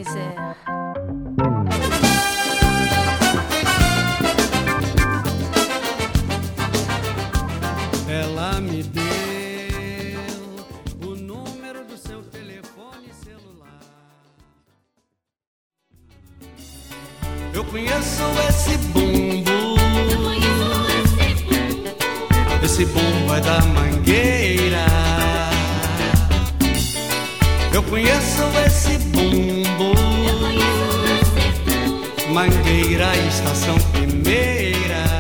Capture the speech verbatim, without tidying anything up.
quiser. Ela me deu o número do seu telefone celular. Eu conheço esse bumbo. Eu conheço esse bumbo. Esse bumbo é da Mangueira. Eu conheço esse bumbo. Eu conheço esse bumbo. Mangueira, estação primeira.